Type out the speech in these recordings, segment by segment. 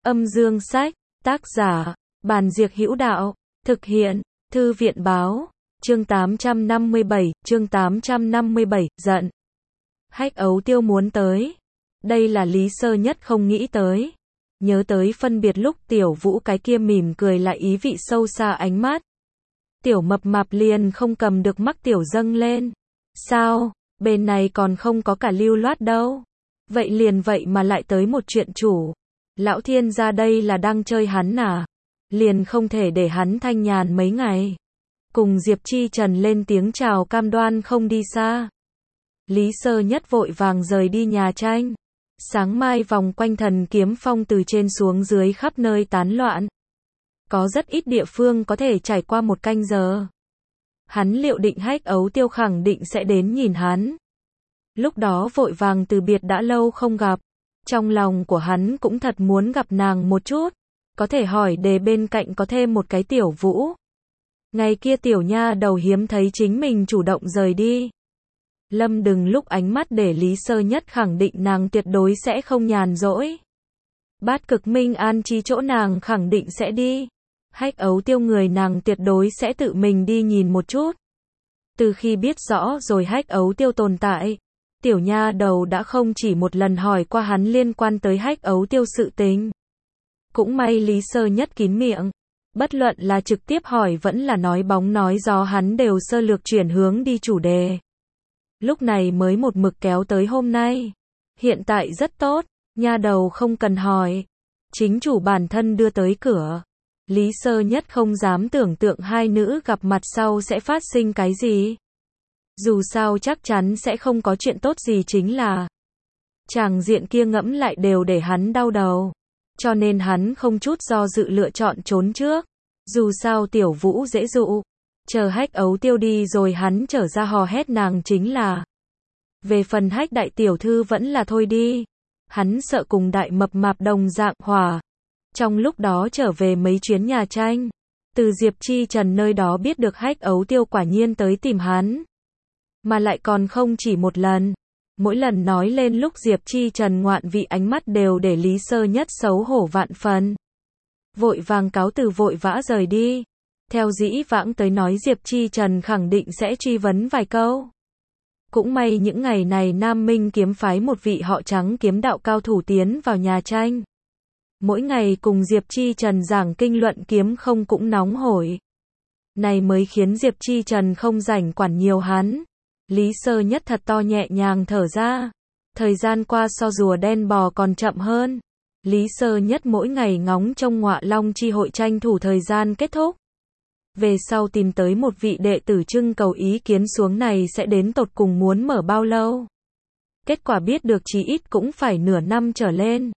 Âm dương sách, tác giả, Bàn Diệc Hữu Đạo, thực hiện, Thư viện báo, chương 857, giận. Hách Ấu Tiêu muốn tới. Đây là Lý Sơ Nhất không nghĩ tới. Nhớ tới phân biệt lúc Tiểu Vũ cái kia mỉm cười lại ý vị sâu xa ánh mắt. Tiểu Mập Mạp liền không cầm được mắc tiểu dâng lên. Sao, bên này còn không có cả lưu loát đâu. Vậy liền vậy mà lại tới một chuyện chủ. Lão Thiên ra đây là đang chơi hắn à? Liền không thể để hắn thanh nhàn mấy ngày. Cùng Diệp Chi Trần lên tiếng chào cam đoan không đi xa. Lý Sơ Nhất vội vàng rời đi nhà tranh. Sáng mai vòng quanh Thần Kiếm Phong từ trên xuống dưới khắp nơi tán loạn. Có rất ít địa phương có thể trải qua một canh giờ. Hắn liệu định Hách Ấu Tiêu khẳng định sẽ đến nhìn hắn. Lúc đó vội vàng từ biệt đã lâu không gặp. Trong lòng của hắn cũng thật muốn gặp nàng một chút. Có thể hỏi đề bên cạnh có thêm một cái Tiểu Vũ. Ngày kia tiểu nha đầu hiếm thấy chính mình chủ động rời đi. Lâm Đừng lúc ánh mắt để Lý Sơ Nhất khẳng định nàng tuyệt đối sẽ không nhàn rỗi. Bát Cực Minh an trí chỗ nàng khẳng định sẽ đi. Hách Ấu Tiêu người nàng tuyệt đối sẽ tự mình đi nhìn một chút. Từ khi biết rõ rồi Hách Ấu Tiêu tồn tại, tiểu nha đầu đã không chỉ một lần hỏi qua hắn liên quan tới Hách Ấu Tiêu sự tình. Cũng may Lý Sơ Nhất kín miệng. Bất luận là trực tiếp hỏi vẫn là nói bóng nói gió hắn đều sơ lược chuyển hướng đi chủ đề. Lúc này mới một mực kéo tới hôm nay. Hiện tại rất tốt, nha đầu không cần hỏi. Chính chủ bản thân đưa tới cửa. Lý Sơ Nhất không dám tưởng tượng hai nữ gặp mặt sau sẽ phát sinh cái gì. Dù sao chắc chắn sẽ không có chuyện tốt gì chính là. Tràng diện kia ngẫm lại đều để hắn đau đầu. Cho nên hắn không chút do dự lựa chọn trốn trước. Dù sao Tiểu Vũ dễ dụ. Chờ Hách Ấu Tiêu đi rồi hắn trở ra hò hét nàng chính là. Về phần Hách đại tiểu thư vẫn là thôi đi. Hắn sợ cùng Đại Mập Mạp đồng dạng hỏa. Trong lúc đó trở về mấy chuyến nhà tranh. Từ Diệp Chi Trần nơi đó biết được Hách Ấu Tiêu quả nhiên tới tìm hắn. Mà lại còn không chỉ một lần. Mỗi lần nói lên lúc Diệp Chi Trần ngoạn vị ánh mắt đều để Lý Sơ Nhất xấu hổ vạn phần. Vội vàng cáo từ vội vã rời đi. Theo dĩ vãng tới nói Diệp Chi Trần khẳng định sẽ truy vấn vài câu. Cũng may những ngày này Nam Minh kiếm phái một vị họ Trắng kiếm đạo cao thủ tiến vào nhà tranh. Mỗi ngày cùng Diệp Chi Trần giảng kinh luận kiếm không cũng nóng hổi. Này mới khiến Diệp Chi Trần không rảnh quản nhiều hắn. Lý Sơ Nhất thật to nhẹ nhàng thở ra. Thời gian qua so rùa đen bò còn chậm hơn. Lý Sơ Nhất mỗi ngày ngóng trông Ngọa Long chi hội tranh thủ thời gian kết thúc. Về sau tìm tới một vị đệ tử trưng cầu ý kiến xuống này sẽ đến tột cùng muốn mở bao lâu. Kết quả biết được chí ít cũng phải nửa năm trở lên.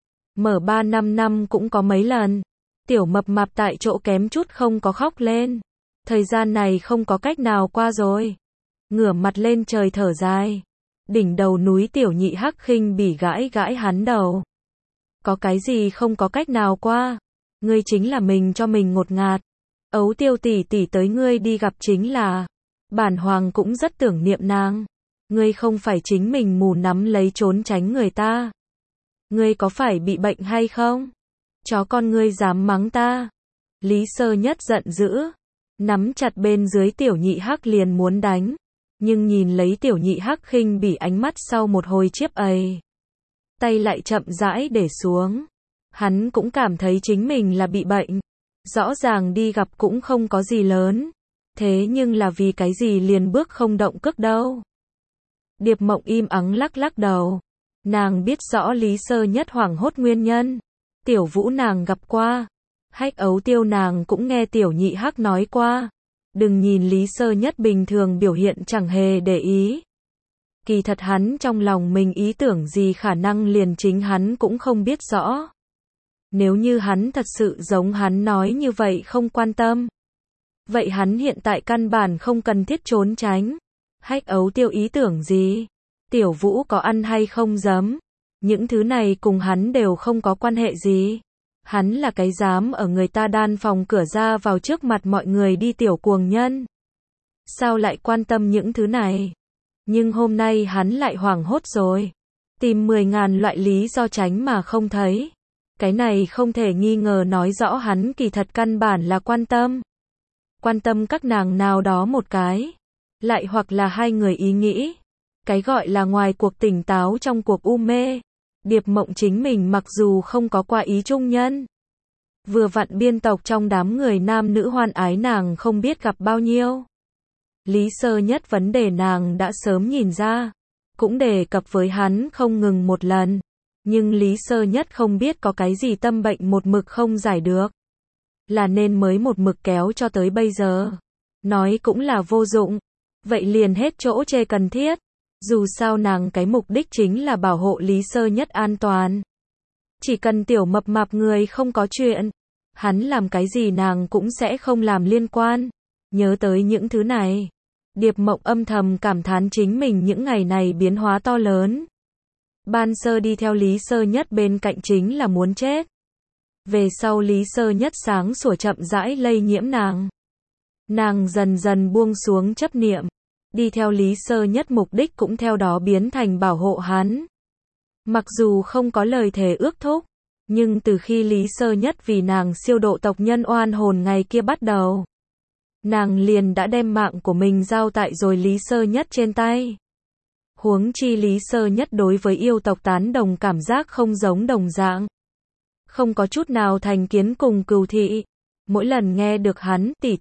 Mở 3-5 năm cũng có mấy lần. Tiểu Mập Mạp tại chỗ kém chút không có khóc lên. Thời gian này không có cách nào qua rồi. Ngửa mặt lên trời thở dài. Đỉnh đầu núi Tiểu Nhị Hắc khinh bỉ gãi gãi hắn đầu. Có cái gì không có cách nào qua. Ngươi chính là mình cho mình ngột ngạt. Ấu Tiêu tỷ tỷ tới ngươi đi gặp chính là. Bản hoàng cũng rất tưởng niệm nàng. Ngươi không phải chính mình mù nắm lấy trốn tránh người ta. Ngươi có phải bị bệnh hay không? Chó con ngươi dám mắng ta. Lý Sơ Nhất giận dữ. Nắm chặt bên dưới Tiểu Nhị Hắc liền muốn đánh. Nhưng nhìn lấy Tiểu Nhị Hắc khinh bỉ ánh mắt sau một hồi chiếp ầy. Tay lại chậm rãi để xuống. Hắn cũng cảm thấy chính mình là bị bệnh. Rõ ràng đi gặp cũng không có gì lớn. Thế nhưng là vì cái gì liền bước không động cước đâu. Điệp Mộng im ắng lắc lắc đầu. Nàng biết rõ Lý Sơ Nhất hoảng hốt nguyên nhân. Tiểu Vũ nàng gặp qua. Hách Ấu Tiêu nàng cũng nghe Tiểu Nhị Hắc nói qua. Đừng nhìn Lý Sơ Nhất bình thường biểu hiện chẳng hề để ý. Kỳ thật hắn trong lòng mình ý tưởng gì khả năng liền chính hắn cũng không biết rõ. Nếu như hắn thật sự giống hắn nói như vậy không quan tâm. Vậy hắn hiện tại căn bản không cần thiết trốn tránh. Hách Ấu Tiêu ý tưởng gì? Tiểu Vũ có ăn hay không giấm? Những thứ này cùng hắn đều không có quan hệ gì. Hắn là cái dám ở người ta đan phòng cửa ra vào trước mặt mọi người đi tiểu cuồng nhân. Sao lại quan tâm những thứ này? Nhưng hôm nay hắn lại hoảng hốt rồi. Tìm 10.000 loại lý do tránh mà không thấy. Cái này không thể nghi ngờ nói rõ hắn kỳ thật căn bản là quan tâm. Quan tâm các nàng nào đó một cái. Lại hoặc là hai người ý nghĩ. Cái gọi là ngoài cuộc tỉnh táo trong cuộc u mê. Điệp Mộng chính mình mặc dù không có qua ý trung nhân. Vừa vặn biên tộc trong đám người nam nữ hoan ái nàng không biết gặp bao nhiêu. Lý Sơ Nhất vấn đề nàng đã sớm nhìn ra. Cũng đề cập với hắn không ngừng một lần. Nhưng Lý Sơ Nhất không biết có cái gì tâm bệnh một mực không giải được. Là nên mới một mực kéo cho tới bây giờ. Nói cũng là vô dụng. Vậy liền hết chỗ chê cần thiết. Dù sao nàng cái mục đích chính là bảo hộ Lý Sơ Nhất an toàn. Chỉ cần tiểu mập mạp người không có chuyện. Hắn làm cái gì nàng cũng sẽ không làm liên quan. Nhớ tới những thứ này. Điệp Mộng âm thầm cảm thán chính mình những ngày này biến hóa to lớn. Ban sơ đi theo Lý Sơ Nhất bên cạnh chính là muốn chết. Về sau Lý Sơ Nhất sáng sủa chậm rãi lây nhiễm nàng. Nàng dần dần buông xuống chấp niệm. Đi theo Lý Sơ Nhất mục đích cũng theo đó biến thành bảo hộ hắn. Mặc dù không có lời thề ước thúc. Nhưng từ khi Lý Sơ Nhất vì nàng siêu độ tộc nhân oan hồn ngày kia bắt đầu. Nàng liền đã đem mạng của mình giao tại rồi Lý Sơ Nhất trên tay. Huống chi Lý Sơ Nhất đối với yêu tộc tán đồng cảm giác không giống đồng dạng. Không có chút nào thành kiến cùng cừu thị. Mỗi lần nghe được hắn tỷ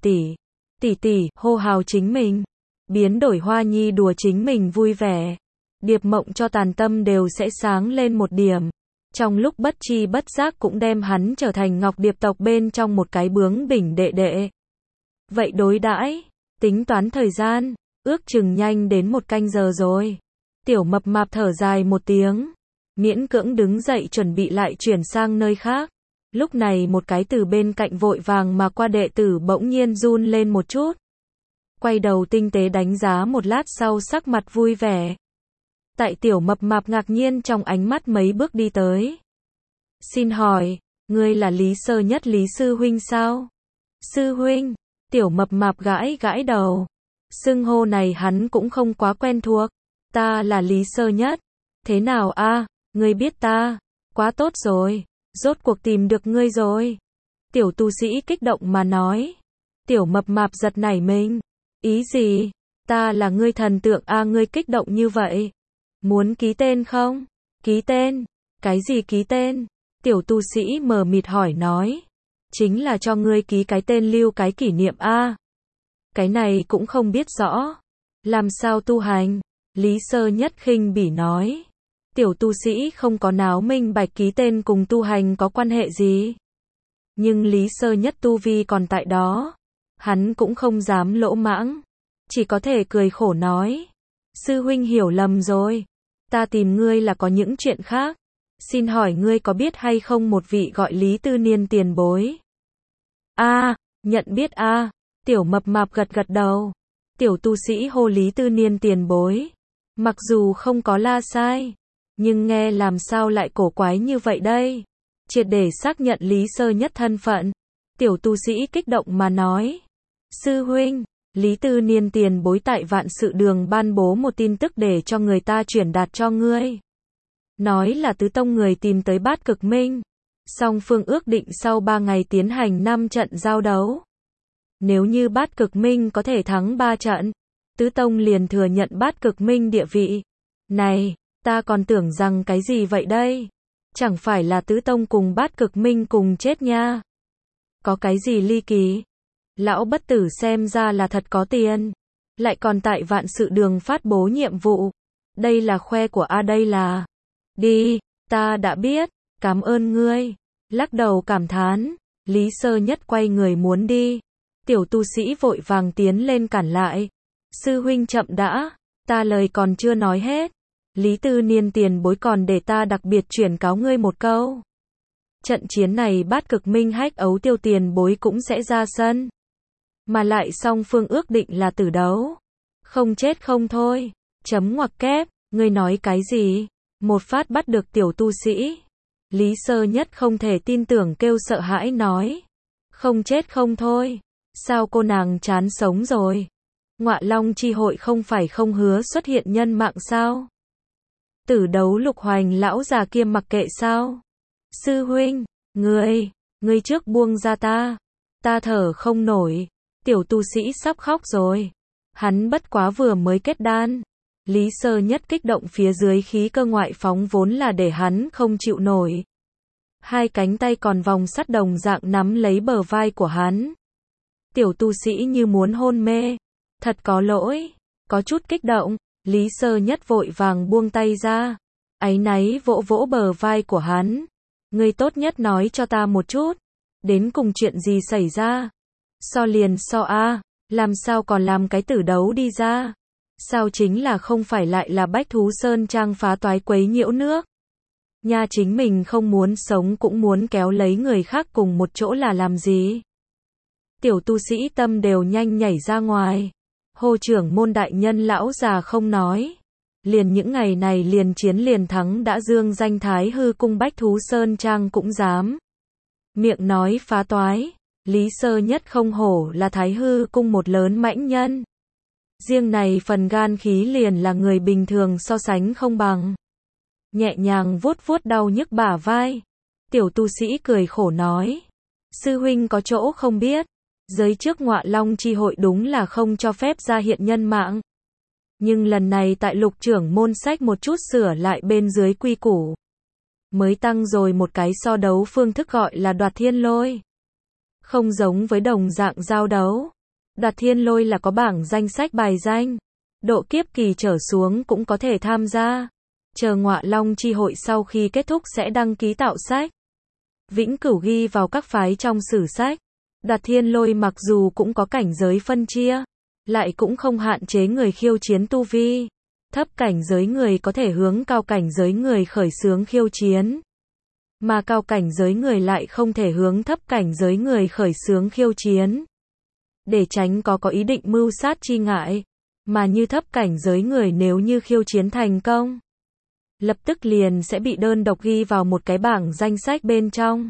tỷ hô hào chính mình. Biến đổi Hoa Nhi đùa chính mình vui vẻ. Điệp Mộng cho tàn tâm đều sẽ sáng lên một điểm. Trong lúc bất chi bất giác cũng đem hắn trở thành Ngọc Điệp tộc bên trong một cái bướng bỉnh đệ đệ. Vậy đối đãi, tính toán thời gian, ước chừng nhanh đến 1 canh giờ rồi. Tiểu mập mạp thở dài một tiếng, miễn cưỡng đứng dậy chuẩn bị lại chuyển sang nơi khác. Lúc này một cái từ bên cạnh vội vàng mà qua đệ tử bỗng nhiên run lên một chút. Quay đầu tinh tế đánh giá một lát sau sắc mặt vui vẻ. Tại tiểu mập mạp ngạc nhiên trong ánh mắt mấy bước đi tới. Xin hỏi, ngươi là Lý Sơ Nhất Lý Sư Huynh sao? Sư Huynh, tiểu mập mạp gãi gãi đầu. Xưng hô này hắn cũng không quá quen thuộc. Ta là Lý Sơ Nhất. Thế nào a? Ngươi biết ta? Quá tốt rồi. Rốt cuộc tìm được ngươi rồi. Tiểu tu sĩ kích động mà nói. Tiểu mập mạp giật nảy mình. Ý gì? Ta là ngươi thần tượng a, ngươi kích động như vậy. Muốn ký tên không? Ký tên? Cái gì ký tên? Tiểu tu sĩ mờ mịt hỏi nói. Chính là cho ngươi ký cái tên lưu cái kỷ niệm a. Cái này cũng không biết rõ. Làm sao tu hành? Lý Sơ Nhất khinh bỉ nói. Tiểu tu sĩ không có náo minh bạch ký tên cùng tu hành có quan hệ gì. Nhưng Lý Sơ Nhất tu vi còn tại đó. Hắn cũng không dám lỗ mãng. Chỉ có thể cười khổ nói. Sư huynh hiểu lầm rồi. Ta tìm ngươi là có những chuyện khác. Xin hỏi ngươi có biết hay không một vị gọi Lý Tư Niên tiền bối? A, nhận biết a. Tiểu mập mạp gật gật đầu. Tiểu tu sĩ hô Lý Tư Niên tiền bối. Mặc dù không có la sai. Nhưng nghe làm sao lại cổ quái như vậy đây? Triệt để xác nhận Lý Sơ Nhất thân phận. Tiểu tu sĩ kích động mà nói. Sư huynh, Lý Tư Niên tiền bối tại Vạn Sự Đường ban bố một tin tức để cho người ta chuyển đạt cho ngươi. Nói là tứ tông người tìm tới Bát Cực Minh. Song phương ước định sau 3 ngày tiến hành 5 trận giao đấu. Nếu như Bát Cực Minh có thể thắng 3 trận, tứ tông liền thừa nhận Bát Cực Minh địa vị. Này, ta còn tưởng rằng cái gì vậy đây? Chẳng phải là tứ tông cùng Bát Cực Minh cùng chết nha. Có cái gì ly kỳ? Lão bất tử xem ra là thật có tiền. Lại còn tại Vạn Sự Đường phát bố nhiệm vụ. Đây là khoe của A, đây là. Đi, ta đã biết, cảm ơn ngươi. Lắc đầu cảm thán. Lý Sơ Nhất quay người muốn đi. Tiểu tu sĩ vội vàng tiến lên cản lại. Sư huynh chậm đã, ta lời còn chưa nói hết. Lý Tư Niên tiền bối còn để ta đặc biệt chuyển cáo ngươi một câu. Trận chiến này Bát Cực Minh Hách Ấu Tiêu tiền bối cũng sẽ ra sân. Mà lại song phương ước định là tử đấu. Không chết không thôi. Chấm ngoặc kép, ngươi nói cái gì? Một phát bắt được tiểu tu sĩ. Lý Sơ Nhất không thể tin tưởng kêu sợ hãi nói. Không chết không thôi. Sao cô nàng chán sống rồi? Ngọa Long chi hội không phải không hứa xuất hiện nhân mạng sao? Tử đấu Lục Hoành lão già kia mặc kệ sao? Sư huynh, Ngươi trước buông ra ta thở không nổi. Tiểu tu sĩ sắp khóc rồi. Hắn bất quá vừa mới kết đan. Lý Sơ Nhất kích động phía dưới khí cơ ngoại phóng vốn là để hắn không chịu nổi. Hai cánh tay còn vòng sắt đồng dạng nắm lấy bờ vai của hắn. Tiểu tu sĩ như muốn hôn mê. Thật có lỗi. Có chút kích động, Lý Sơ Nhất vội vàng buông tay ra. Áy náy vỗ vỗ bờ vai của hắn. Ngươi tốt nhất nói cho ta một chút. Đến cùng chuyện gì xảy ra? So liền so a, làm sao còn làm cái tử đấu đi ra? Sao chính là không phải lại là Bách Thú Sơn Trang phá toái quấy nhiễu nước? Nha, chính mình không muốn sống cũng muốn kéo lấy người khác cùng một chỗ là làm gì? Tiểu tu sĩ tâm đều nhanh nhảy ra ngoài. Hồ trưởng môn đại nhân lão già không nói. Liền những ngày này liền chiến liền thắng đã dương danh Thái Hư cung Bách Thú Sơn Trang cũng dám. Miệng nói phá toái. Lý Sơ Nhất không hổ là Thái Hư cung một lớn mãnh nhân. Riêng này phần gan khí liền là người bình thường so sánh không bằng. Nhẹ nhàng vuốt vuốt đau nhức bả vai. Tiểu tu sĩ cười khổ nói. Sư huynh có chỗ không biết. Giới trước Ngọa Long chi hội đúng là không cho phép ra hiện nhân mạng. Nhưng lần này tại Lục trưởng môn sách một chút sửa lại bên dưới quy củ. Mới tăng rồi một cái so đấu phương thức gọi là đoạt thiên lôi. Không giống với đồng dạng giao đấu. Đoạt thiên lôi là có bảng danh sách bài danh. Độ kiếp kỳ trở xuống cũng có thể tham gia. Chờ Ngọa Long chi hội sau khi kết thúc sẽ đăng ký tạo sách. Vĩnh cửu ghi vào các phái trong sử sách. Đoạt thiên lôi mặc dù cũng có cảnh giới phân chia, lại cũng không hạn chế người khiêu chiến tu vi. Thấp cảnh giới người có thể hướng cao cảnh giới người khởi xướng khiêu chiến. Mà cao cảnh giới người lại không thể hướng thấp cảnh giới người khởi xướng khiêu chiến. Để tránh có ý định mưu sát chi ngại. Mà như thấp cảnh giới người nếu như khiêu chiến thành công, lập tức liền sẽ bị đơn độc ghi vào một cái bảng danh sách bên trong.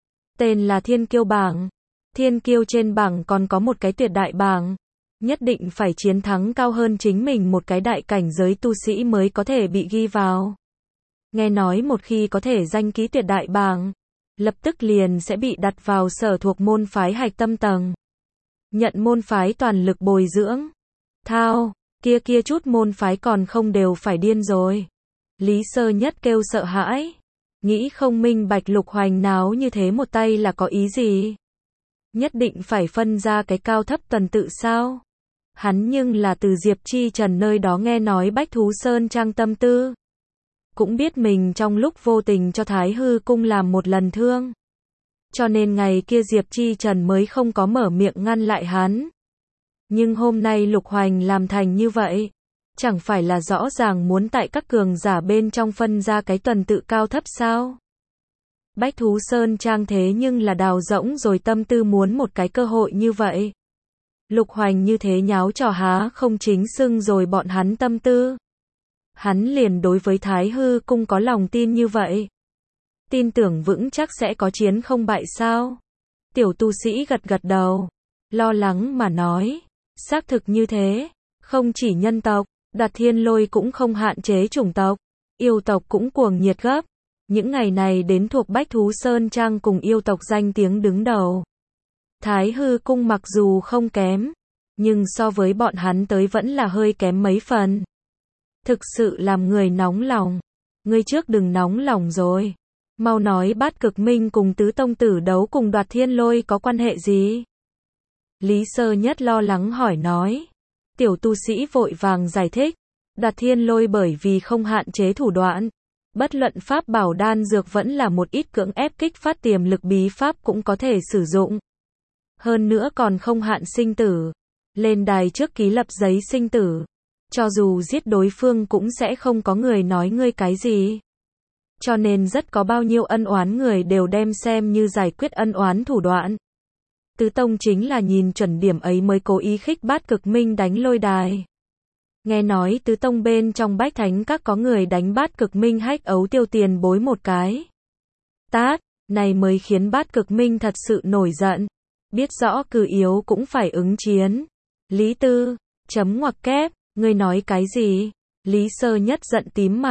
Tên là Thiên Kiêu bảng. Thiên Kiêu trên bảng còn có một cái tuyệt đại bảng. Nhất định phải chiến thắng cao hơn chính mình một cái đại cảnh giới tu sĩ mới có thể bị ghi vào. Nghe nói một khi có thể danh ký tuyệt đại bảng, lập tức liền sẽ bị đặt vào sở thuộc môn phái hạch tâm tầng. Nhận môn phái toàn lực bồi dưỡng. Thao, kia chút môn phái còn không đều phải điên rồi. Lý Sơ Nhất kêu sợ hãi. Nghĩ không minh bạch Lục Hoành náo như thế một tay là có ý gì? Nhất định phải phân ra cái cao thấp tuần tự sao? Hắn nhưng là từ Diệp Chi Trần nơi đó nghe nói Bách Thú Sơn Trang tâm tư. Cũng biết mình trong lúc vô tình cho Thái Hư cung làm một lần thương. Cho nên ngày kia Diệp Chi Trần mới không có mở miệng ngăn lại hắn. Nhưng hôm nay Lục Hoành làm thành như vậy. Chẳng phải là rõ ràng muốn tại các cường giả bên trong phân ra cái tuần tự cao thấp sao? Bách Thú Sơn Trang thế nhưng là đào rỗng rồi tâm tư muốn một cái cơ hội như vậy. Lục Hoành như thế nháo trò há không chính xưng rồi bọn hắn tâm tư. Hắn liền đối với Thái Hư cung có lòng tin như vậy. Tin tưởng vững chắc sẽ có chiến không bại sao? Tiểu tu sĩ gật gật đầu. Lo lắng mà nói. Xác thực như thế. Không chỉ nhân tộc, Đoạt thiên lôi cũng không hạn chế chủng tộc. Yêu tộc cũng cuồng nhiệt gấp. Những ngày này đến thuộc Bách Thú Sơn Trang cùng yêu tộc danh tiếng đứng đầu. Thái Hư cung mặc dù không kém, nhưng so với bọn hắn tới vẫn là hơi kém mấy phần. Thực sự làm người nóng lòng. Ngươi trước đừng nóng lòng rồi. Mau nói Bát Cực Minh cùng Tứ Tông Tử đấu cùng Đoạt thiên lôi có quan hệ gì? Lý Sơ Nhất lo lắng hỏi nói. Tiểu tu sĩ vội vàng giải thích. Đoạt thiên lôi bởi vì không hạn chế thủ đoạn. Bất luận pháp bảo đan dược vẫn là một ít cưỡng ép kích phát tiềm lực bí pháp cũng có thể sử dụng. Hơn nữa còn không hạn sinh tử. Lên đài trước ký lập giấy sinh tử. Cho dù giết đối phương cũng sẽ không có người nói ngươi cái gì. Cho nên rất có bao nhiêu ân oán người đều đem xem như giải quyết ân oán thủ đoạn. Tứ Tông chính là nhìn chuẩn điểm ấy mới cố ý khích Bát Cực Minh đánh lôi đài. Nghe nói Tứ Tông bên trong Bách Thánh Các có người đánh Bát Cực Minh hách ấu tiêu tiền bối một cái. Tát, này mới khiến Bát Cực Minh thật sự nổi giận. Biết rõ cừ yếu cũng phải ứng chiến. Lý Tư, chấm ngoặc kép, ngươi nói cái gì? Lý Sơ Nhất giận tím mặt.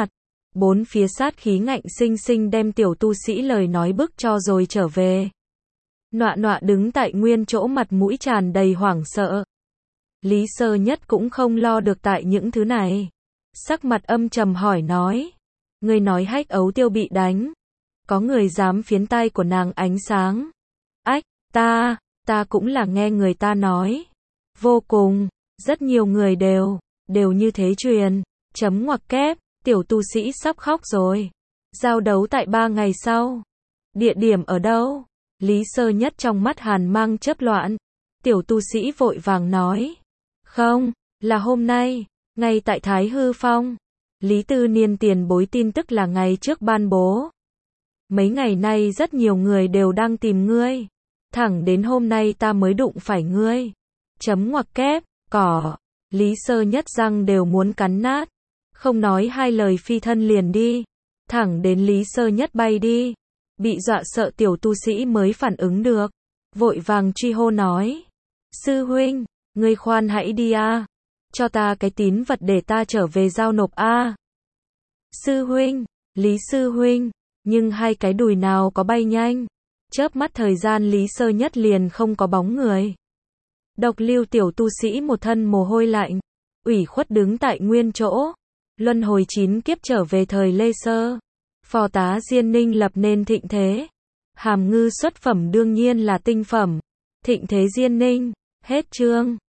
Bốn phía sát khí ngạnh sinh sinh đem tiểu tu sĩ lời nói bức cho rồi trở về. Nọa nọa đứng tại nguyên chỗ mặt mũi tràn đầy hoảng sợ. Lý Sơ Nhất cũng không lo được tại những thứ này. Sắc mặt âm trầm hỏi nói. Người nói Hách Ấu Tiêu bị đánh. Có người dám phiến tay của nàng ánh sáng. Ách, ta cũng là nghe người ta nói. Vô cùng, rất nhiều người đều như thế truyền. Chấm ngoặc kép, tiểu tu sĩ sắp khóc rồi. Giao đấu tại 3 ngày sau. Địa điểm ở đâu? Lý Sơ Nhất trong mắt hàn mang chớp loạn. Tiểu tu sĩ vội vàng nói. Không, là hôm nay, ngay tại Thái Hư Phong. Lý Tư Niên tiền bối tin tức là ngày trước ban bố. Mấy ngày nay rất nhiều người đều đang tìm ngươi. Thẳng đến hôm nay ta mới đụng phải ngươi. Chấm ngoặc kép, cỏ. Lý Sơ Nhất răng đều muốn cắn nát. Không nói hai lời phi thân liền đi. Thẳng đến Lý Sơ Nhất bay đi. Bị dọa sợ tiểu tu sĩ mới phản ứng được. Vội vàng truy hô nói. Sư huynh, ngươi khoan hãy đi a. Cho ta cái tín vật để ta trở về giao nộp a. Sư huynh, Lý sư huynh, nhưng hai cái đùi nào có bay nhanh. Chớp mắt thời gian Lý Sơ Nhất liền không có bóng người. Độc Lưu tiểu tu sĩ một thân mồ hôi lạnh, ủy khuất đứng tại nguyên chỗ. Luân hồi 9 kiếp trở về thời Lê Sơ. Phò tá Diên Ninh lập nên thịnh thế. Hàm Ngư xuất phẩm đương nhiên là tinh phẩm. Thịnh thế Diên Ninh, hết chương.